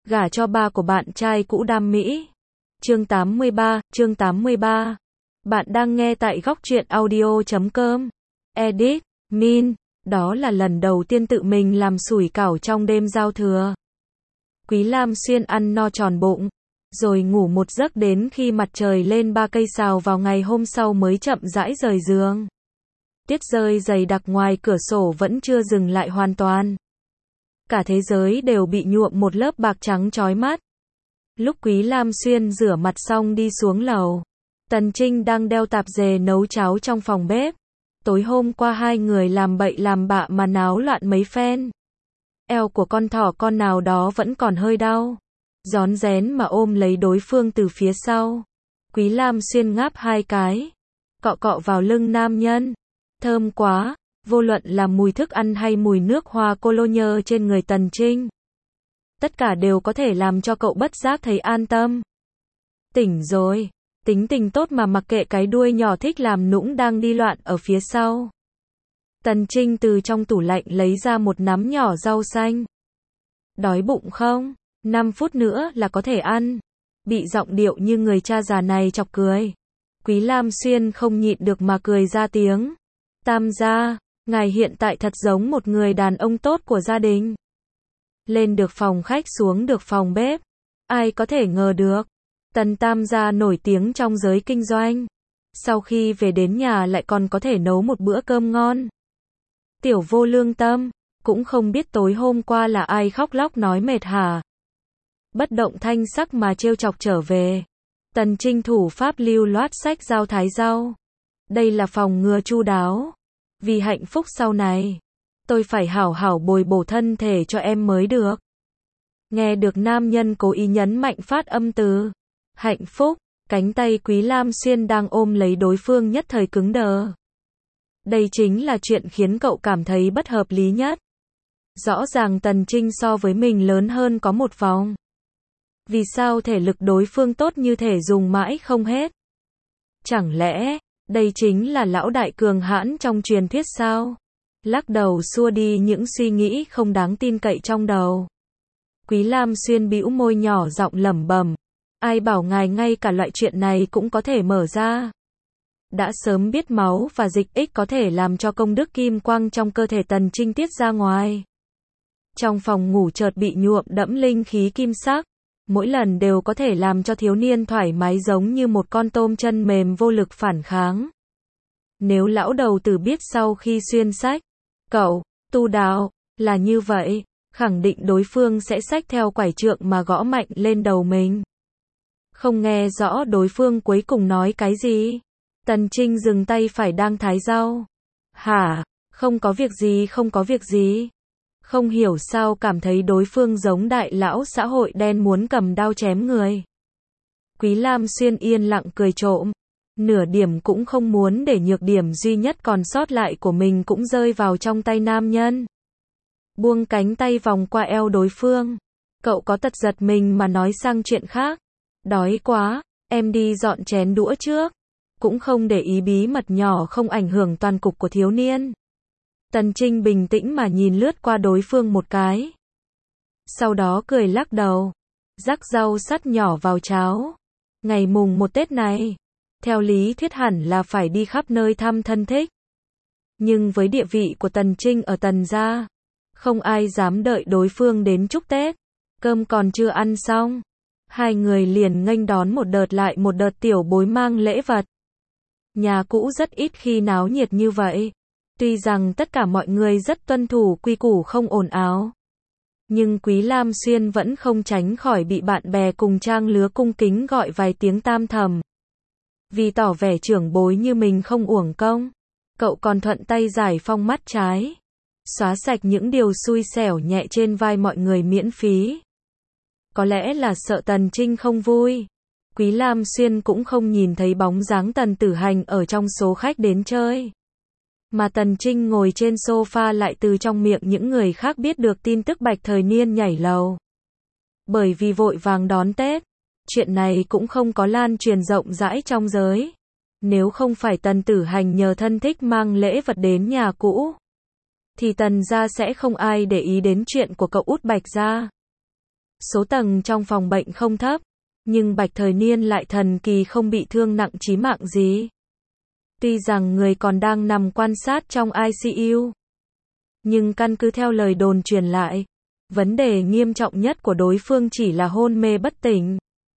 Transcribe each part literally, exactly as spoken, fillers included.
gả cho ba của bạn trai cũ Đam Mỹ. Chương tám mươi ba, chương tám mươi ba. Bạn đang nghe tại góc truyện audio chấm com. Edit, Min, đó là lần đầu tiên tự mình làm sủi cảo trong đêm giao thừa. Quý Lam Xuyên ăn no tròn bụng, rồi ngủ một giấc đến khi mặt trời lên ba cây sào vào ngày hôm sau mới chậm rãi rời giường. Tuyết rơi dày đặc ngoài cửa sổ vẫn chưa dừng lại hoàn toàn. Cả thế giới đều bị nhuộm một lớp bạc trắng chói mắt. Lúc Quý Lam Xuyên rửa mặt xong đi xuống lầu, Tần Trinh đang đeo tạp dề nấu cháo trong phòng bếp. Tối hôm qua hai người làm bậy làm bạ mà náo loạn mấy phen. Eo của con thỏ con nào đó vẫn còn hơi đau. Rón rén mà ôm lấy đối phương từ phía sau. Quý Lam Xuyên ngáp hai cái, cọ cọ vào lưng nam nhân. Thơm quá, vô luận là mùi thức ăn hay mùi nước hoa cologne trên người Tần Trinh. Tất cả đều có thể làm cho cậu bất giác thấy an tâm. Tỉnh rồi, tính tình tốt mà mặc kệ cái đuôi nhỏ thích làm nũng đang đi loạn ở phía sau. Tần Trinh từ trong tủ lạnh lấy ra một nắm nhỏ rau xanh. Đói bụng không? năm phút nữa là có thể ăn. Bị giọng điệu như người cha già này chọc cười. Quý Lam Xuyên không nhịn được mà cười ra tiếng. Tam gia, ngài hiện tại thật giống một người đàn ông tốt của gia đình. Lên được phòng khách xuống được phòng bếp. Ai có thể ngờ được. Tần Tam gia nổi tiếng trong giới kinh doanh. Sau khi về đến nhà lại còn có thể nấu một bữa cơm ngon. Tiểu vô lương tâm, cũng không biết tối hôm qua là ai khóc lóc nói mệt hả. Bất động thanh sắc mà trêu chọc trở về. Tần Trinh thủ pháp lưu loát xách dao thái rau. Đây là phòng ngừa chu đáo. Vì hạnh phúc sau này, tôi phải hảo hảo bồi bổ thân thể cho em mới được. Nghe được nam nhân cố ý nhấn mạnh phát âm từ hạnh phúc, cánh tay Quý Lam Xuyên đang ôm lấy đối phương nhất thời cứng đờ. Đây chính là chuyện khiến cậu cảm thấy bất hợp lý nhất. Rõ ràng Tần Trinh so với mình lớn hơn có một vòng. Vì sao thể lực đối phương tốt như thể dùng mãi không hết? Chẳng lẽ, đây chính là lão đại cường hãn trong truyền thuyết sao? Lắc đầu xua đi những suy nghĩ không đáng tin cậy trong đầu. Quý Lam Xuyên bĩu môi nhỏ giọng lẩm bẩm. Ai bảo ngài ngay cả loại chuyện này cũng có thể mở ra. Đã sớm biết máu và dịch ích có thể làm cho công đức kim quang trong cơ thể Tần Trinh tiết ra ngoài. Trong phòng ngủ chợt bị nhuộm đẫm linh khí kim sắc. Mỗi lần đều có thể làm cho thiếu niên thoải mái giống như một con tôm chân mềm vô lực phản kháng. Nếu lão đầu tử biết sau khi xuyên sách, cậu, tu đạo, là như vậy, khẳng định đối phương sẽ xách theo quải trượng mà gõ mạnh lên đầu mình. Không nghe rõ đối phương cuối cùng nói cái gì. Tần Trinh dừng tay phải đang thái rau. Hả, không có việc gì không có việc gì. Không hiểu sao cảm thấy đối phương giống đại lão xã hội đen muốn cầm đao chém người. Quý Lam Xuyên yên lặng cười trộm. Nửa điểm cũng không muốn để nhược điểm duy nhất còn sót lại của mình cũng rơi vào trong tay nam nhân. Buông cánh tay vòng qua eo đối phương. Cậu có tật giật mình mà nói sang chuyện khác. Đói quá, em đi dọn chén đũa trước. Cũng không để ý bí mật nhỏ không ảnh hưởng toàn cục của thiếu niên. Tần Trinh bình tĩnh mà nhìn lướt qua đối phương một cái. Sau đó cười lắc đầu. Rắc rau sắt nhỏ vào cháo. Ngày mùng một Tết này, theo lý thuyết hẳn là phải đi khắp nơi thăm thân thích. Nhưng với địa vị của Tần Trinh ở Tần gia, không ai dám đợi đối phương đến chúc Tết. Cơm còn chưa ăn xong, hai người liền nghênh đón một đợt lại một đợt tiểu bối mang lễ vật. Nhà cũ rất ít khi náo nhiệt như vậy. Tuy rằng tất cả mọi người rất tuân thủ quy củ không ồn ào, nhưng Quý Lam Xuyên vẫn không tránh khỏi bị bạn bè cùng trang lứa cung kính gọi vài tiếng tam thầm. Vì tỏ vẻ trưởng bối như mình không uổng công, cậu còn thuận tay giải phong mắt trái, xóa sạch những điều xui xẻo nhẹ trên vai mọi người miễn phí. Có lẽ là sợ Tần Trinh không vui, Quý Lam Xuyên cũng không nhìn thấy bóng dáng Tần Tử Hành ở trong số khách đến chơi. Mà Tần Trinh ngồi trên sofa lại từ trong miệng những người khác biết được tin tức Bạch Thời Niên nhảy lầu. Bởi vì vội vàng đón Tết, chuyện này cũng không có lan truyền rộng rãi trong giới. Nếu không phải Tần Tử Hành nhờ thân thích mang lễ vật đến nhà cũ, thì Tần gia sẽ không ai để ý đến chuyện của cậu út Bạch gia. Số tầng trong phòng bệnh không thấp, nhưng Bạch Thời Niên lại thần kỳ không bị thương nặng chí mạng gì. Tuy rằng người còn đang nằm quan sát trong i xê u, nhưng căn cứ theo lời đồn truyền lại, vấn đề nghiêm trọng nhất của đối phương chỉ là hôn mê bất tỉnh.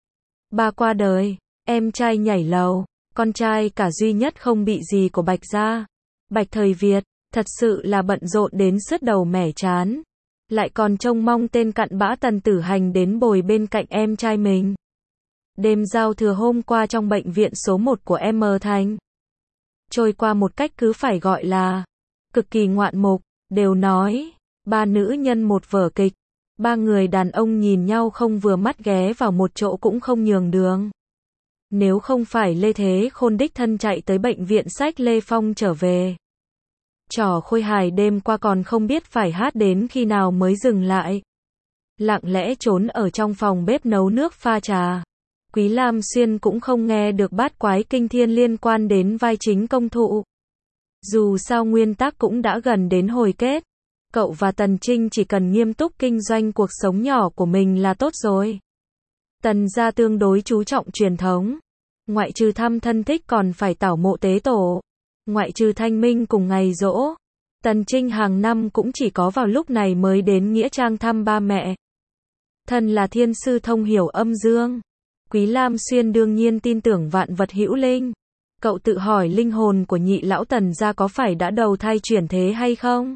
Ba qua đời, em trai nhảy lầu, con trai cả duy nhất không bị gì của Bạch gia. Bạch Thời Việt, thật sự là bận rộn đến sứt đầu mẻ trán. Lại còn trông mong tên cặn bã Tần Tử Hành đến bồi bên cạnh em trai mình. Đêm giao thừa hôm qua trong bệnh viện số một của M Thành, trôi qua một cách cứ phải gọi là cực kỳ ngoạn mục, đều nói, ba nữ nhân một vở kịch, ba người đàn ông nhìn nhau không vừa mắt ghé vào một chỗ cũng không nhường đường. Nếu không phải Lê Thế Khôn đích thân chạy tới bệnh viện xách Lê Phong trở về, trò khôi hài đêm qua còn không biết phải hát đến khi nào mới dừng lại. Lặng lẽ trốn ở trong phòng bếp nấu nước pha trà. Quý Lam Xuyên cũng không nghe được bát quái kinh thiên liên quan đến vai chính công thụ. Dù sao nguyên tắc cũng đã gần đến hồi kết. Cậu và Tần Trinh chỉ cần nghiêm túc kinh doanh cuộc sống nhỏ của mình là tốt rồi. Tần gia tương đối chú trọng truyền thống. Ngoại trừ thăm thân thích còn phải tảo mộ tế tổ. Ngoại trừ thanh minh cùng ngày giỗ, Tần Trinh hàng năm cũng chỉ có vào lúc này mới đến nghĩa trang thăm ba mẹ. Thân là thiên sư thông hiểu âm dương, Quý Lam Xuyên đương nhiên tin tưởng vạn vật hữu linh. Cậu tự hỏi linh hồn của nhị lão Tần gia có phải đã đầu thai chuyển thế hay không?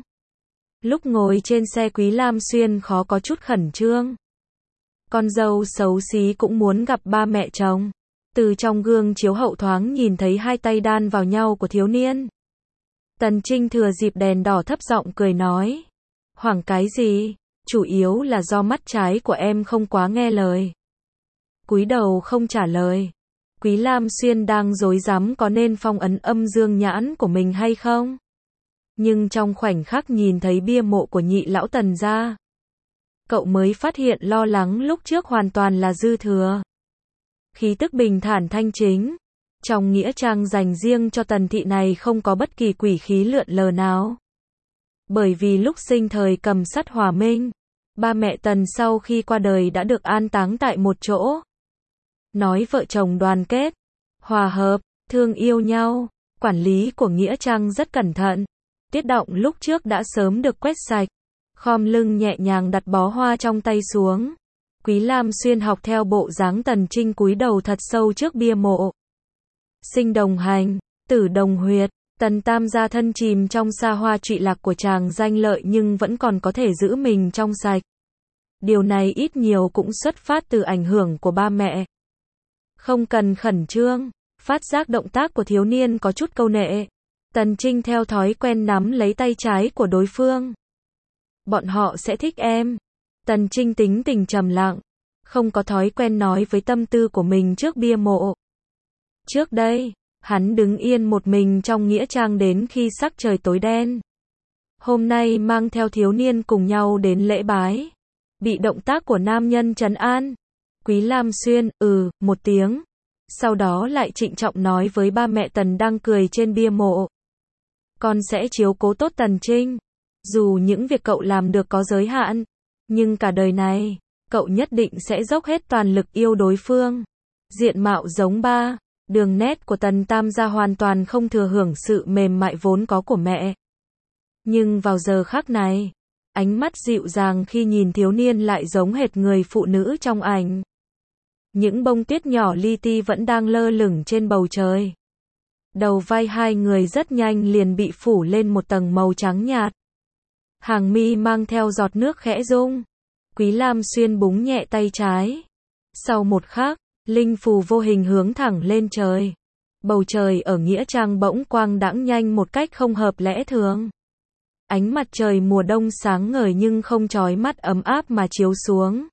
Lúc ngồi trên xe Quý Lam Xuyên khó có chút khẩn trương. Con dâu xấu xí cũng muốn gặp ba mẹ chồng. Từ trong gương chiếu hậu thoáng nhìn thấy hai tay đan vào nhau của thiếu niên. Tần Trinh thừa dịp đèn đỏ thấp giọng cười nói. Hoảng cái gì? Chủ yếu là do mắt trái của em không quá nghe lời. Cúi đầu không trả lời. Quý Lam Xuyên đang rối rắm có nên phong ấn âm dương nhãn của mình hay không? Nhưng trong khoảnh khắc nhìn thấy bia mộ của nhị lão Tần gia, cậu mới phát hiện lo lắng lúc trước hoàn toàn là dư thừa. Khí tức bình thản thanh chính, trong nghĩa trang dành riêng cho Tần thị này không có bất kỳ quỷ khí lượn lờ nào. Bởi vì lúc sinh thời cầm sắt hòa minh, ba mẹ Tần sau khi qua đời đã được an táng tại một chỗ. Nói vợ chồng đoàn kết, hòa hợp, thương yêu nhau, quản lý của nghĩa trang rất cẩn thận. Tiết Động lúc trước đã sớm được quét sạch, khom lưng nhẹ nhàng đặt bó hoa trong tay xuống. Quý Lam Xuyên học theo bộ dáng Tần Trinh cúi đầu thật sâu trước bia mộ. Sinh đồng hành, tử đồng huyệt, Tần Tam gia thân chìm trong xa hoa trụy lạc của chàng danh lợi nhưng vẫn còn có thể giữ mình trong sạch. Điều này ít nhiều cũng xuất phát từ ảnh hưởng của ba mẹ. Không cần khẩn trương, phát giác động tác của thiếu niên có chút câu nệ. Tần Trinh theo thói quen nắm lấy tay trái của đối phương. Bọn họ sẽ thích em. Tần Trinh tính tình trầm lặng, không có thói quen nói với tâm tư của mình trước bia mộ. Trước đây, hắn đứng yên một mình trong nghĩa trang đến khi sắc trời tối đen. Hôm nay mang theo thiếu niên cùng nhau đến lễ bái. Bị động tác của nam nhân trấn an. Quý Lam Xuyên, ừ, một tiếng. Sau đó lại trịnh trọng nói với ba mẹ Tần đang cười trên bia mộ. Con sẽ chiếu cố tốt Tần Trinh. Dù những việc cậu làm được có giới hạn, nhưng cả đời này, cậu nhất định sẽ dốc hết toàn lực yêu đối phương. Diện mạo giống ba, đường nét của Tần Tam gia hoàn toàn không thừa hưởng sự mềm mại vốn có của mẹ. Nhưng vào giờ khắc này, ánh mắt dịu dàng khi nhìn thiếu niên lại giống hệt người phụ nữ trong ảnh. Những bông tuyết nhỏ li ti vẫn đang lơ lửng trên bầu trời. Đầu vai hai người rất nhanh liền bị phủ lên một tầng màu trắng nhạt. Hàng mi mang theo giọt nước khẽ rung. Quý Lam Xuyên búng nhẹ tay trái. Sau một khắc, linh phù vô hình hướng thẳng lên trời. Bầu trời ở nghĩa trang bỗng quang đãng nhanh một cách không hợp lẽ thường. Ánh mặt trời mùa đông sáng ngời nhưng không chói mắt ấm áp mà chiếu xuống.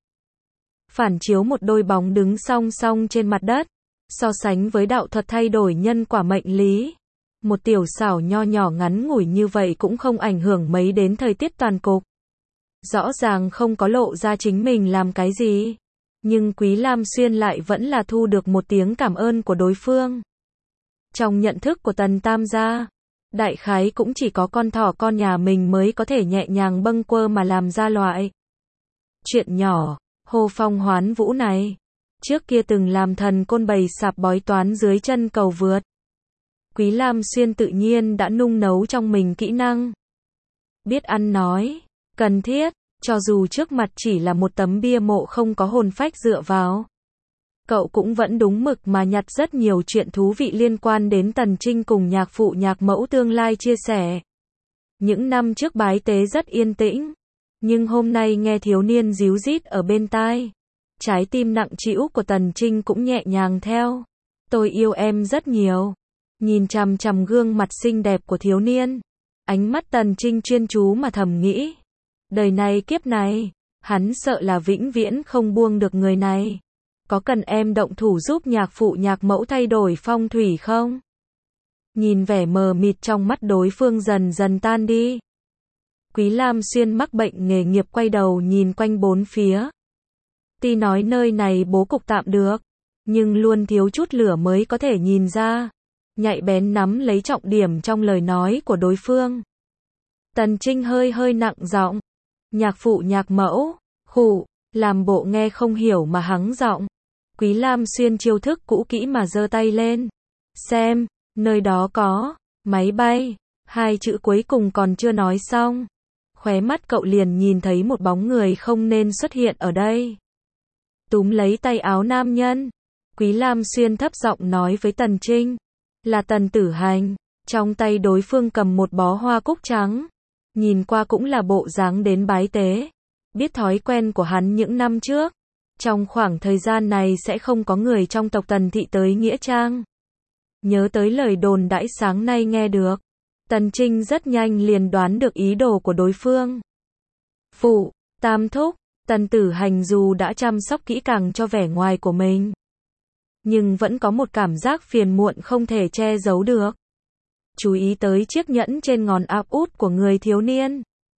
Phản chiếu một đôi bóng đứng song song trên mặt đất. So sánh với đạo thuật thay đổi nhân quả mệnh lý. Một tiểu xảo nho nhỏ ngắn ngủi như vậy cũng không ảnh hưởng mấy đến thời tiết toàn cục. Rõ ràng không có lộ ra chính mình làm cái gì. Nhưng Quý Lam Xuyên lại vẫn là thu được một tiếng cảm ơn của đối phương. Trong nhận thức của Tần Tam gia, đại khái cũng chỉ có con thỏ con nhà mình mới có thể nhẹ nhàng bâng quơ mà làm ra loại chuyện nhỏ. Hô phong hoán vũ này. Trước kia từng làm thần côn bày sạp bói toán dưới chân cầu vượt. Quý Lam Xuyên tự nhiên đã nung nấu trong mình kỹ năng. Biết ăn nói, cần thiết, cho dù trước mặt chỉ là một tấm bia mộ không có hồn phách dựa vào. Cậu cũng vẫn đúng mực mà nhặt rất nhiều chuyện thú vị liên quan đến Tần Trinh cùng nhạc phụ nhạc mẫu tương lai chia sẻ. Những năm trước bái tế rất yên tĩnh, nhưng hôm nay nghe thiếu niên díu dít ở bên tai. Trái tim nặng trĩu của Tần Trinh cũng nhẹ nhàng theo. Tôi yêu em rất nhiều. Nhìn chằm chằm gương mặt xinh đẹp của thiếu niên. Ánh mắt Tần Trinh chuyên chú mà thầm nghĩ. Đời này kiếp này, hắn sợ là vĩnh viễn không buông được người này. Có cần em động thủ giúp nhạc phụ nhạc mẫu thay đổi phong thủy không? Nhìn vẻ mờ mịt trong mắt đối phương dần dần tan đi. Quý Lam Xuyên mắc bệnh nghề nghiệp quay đầu nhìn quanh bốn phía. Tuy nói nơi này bố cục tạm được, nhưng luôn thiếu chút lửa mới có thể nhìn ra. Nhạy bén nắm lấy trọng điểm trong lời nói của đối phương. Tần Trinh hơi hơi nặng giọng. Nhạc phụ nhạc mẫu, khụ, làm bộ nghe không hiểu mà hắng giọng. Quý Lam Xuyên chiêu thức cũ kỹ mà giơ tay lên. Xem, nơi đó có, máy bay, hai chữ cuối cùng còn chưa nói xong. Khóe mắt cậu liền nhìn thấy một bóng người không nên xuất hiện ở đây. Túm lấy tay áo nam nhân. Quý Lam Xuyên thấp giọng nói với Tần Trinh. Là Tần Tử Hành. Trong tay đối phương cầm một bó hoa cúc trắng. Nhìn qua cũng là bộ dáng đến bái tế. Biết thói quen của hắn những năm trước. Trong khoảng thời gian này sẽ không có người trong tộc Tần Thị tới Nghĩa Trang. Nhớ tới lời đồn đãi sáng nay nghe được. Tần Trinh rất nhanh liền đoán được ý đồ của đối phương. Phụ, tam thúc, Tần Tử Hành dù đã chăm sóc kỹ càng cho vẻ ngoài của mình. Nhưng vẫn có một cảm giác phiền muộn không thể che giấu được. Chú ý tới chiếc nhẫn trên ngón áp út của người thiếu niên.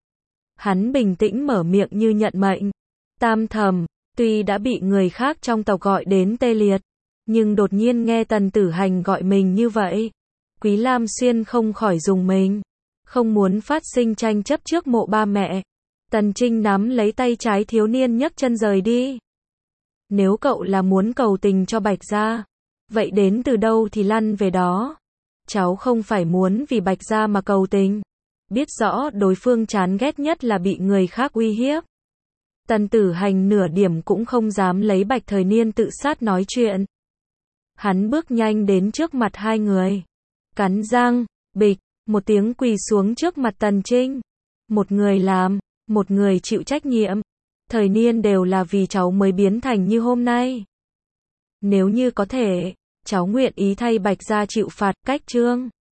Hắn bình tĩnh mở miệng như nhận mệnh. Tam thầm, tuy đã bị người khác trong tộc gọi đến tê liệt, nhưng đột nhiên nghe Tần Tử Hành gọi mình như vậy. Quý Lam Xuyên không khỏi rùng mình. Không muốn phát sinh tranh chấp trước mộ ba mẹ. Tần Trinh nắm lấy tay trái thiếu niên nhấc chân rời đi. Nếu cậu là muốn cầu tình cho Bạch Gia, vậy đến từ đâu thì lăn về đó. Cháu không phải muốn vì Bạch Gia mà cầu tình. Biết rõ đối phương chán ghét nhất là bị người khác uy hiếp. Tần Tử Hành nửa điểm cũng không dám lấy Bạch Thời Niên tự sát nói chuyện. Hắn bước nhanh đến trước mặt hai người. Cắn răng, bịch, một tiếng quỳ xuống trước mặt Tần Trinh. Một người làm, một người chịu trách nhiệm. Thời Niên đều là vì cháu mới biến thành như hôm nay. Nếu như có thể, cháu nguyện ý thay Bạch Gia chịu phạt cách trương.